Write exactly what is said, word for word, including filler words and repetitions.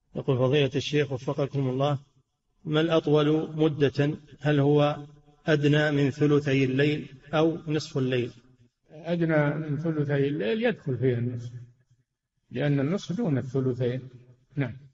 يقول فضيلة الشيخ وفقكم الله، ما الأطول مدة؟ هل هو أدنى من ثلثي الليل أو نصف الليل؟ أدنى من ثلثي الليل يدخل فيه النصف، لأن النصف دون الثلثين. نعم.